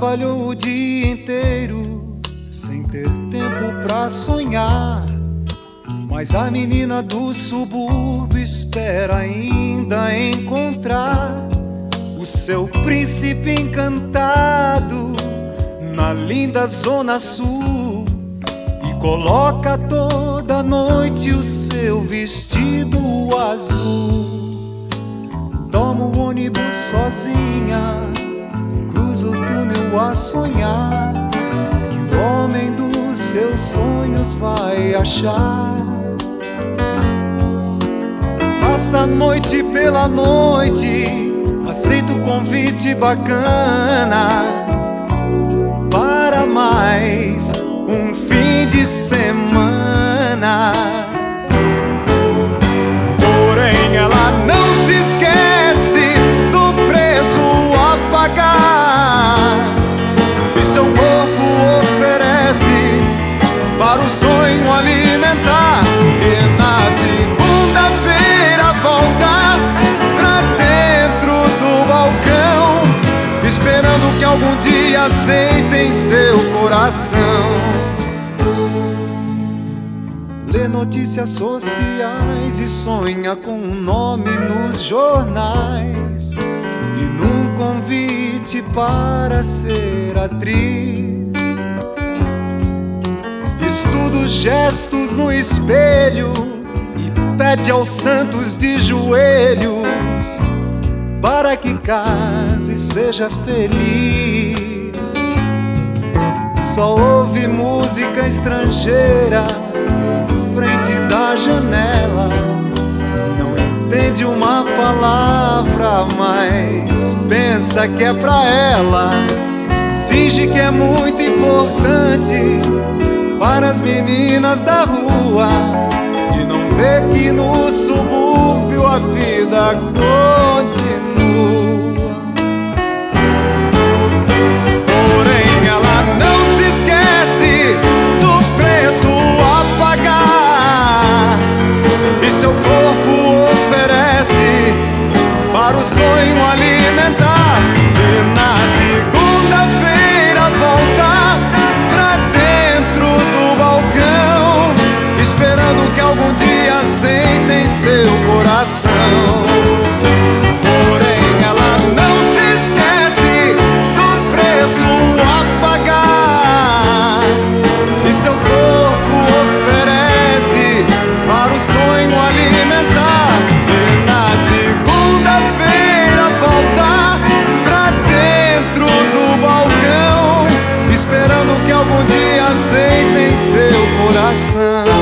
Trabalhou o dia inteiro sem ter tempo pra sonhar, mas a menina do subúrbio espera ainda encontrar o seu príncipe encantado na linda zona sul, e coloca toda noite o seu vestido azul. Toma o ônibus sozinha, cruza o túnel a sonhar, que o homem dos seus sonhos vai achar. Passa a noite pela noite, aceita o convite bacana para mais um fim de semana. Porém ela não se esquece do preço a pagar, e seu corpo oferece para o sonho alimentar. E na segunda-feira volta pra dentro do balcão, esperando que algum dia aceitem seu coração. Lê notícias sociais e sonha com um nome nos jornais, e num convite para ser atriz. Estuda os gestos no espelho e pede aos santos de joelhos para que case e seja feliz. Só ouve música estrangeira em frente da janela, não entende uma palavra, mas pensa que é pra ela. Finge que é muito importante para as meninas da rua, e não vê que no subúrbio a vida continua. Porém ela não se esquece do preço a pagar, e seu corpo oferece para o sonho alimentar. E na segunda-feira volta pra dentro do balcão, esperando que algum dia aceitem seu coração. Porém ela não se esquece do preço a pagar, e seu corpo oferece para o sonho alimentar. E na segunda-feira volta pra dentro do balcão, esperando que algum dia aceitem seu coração.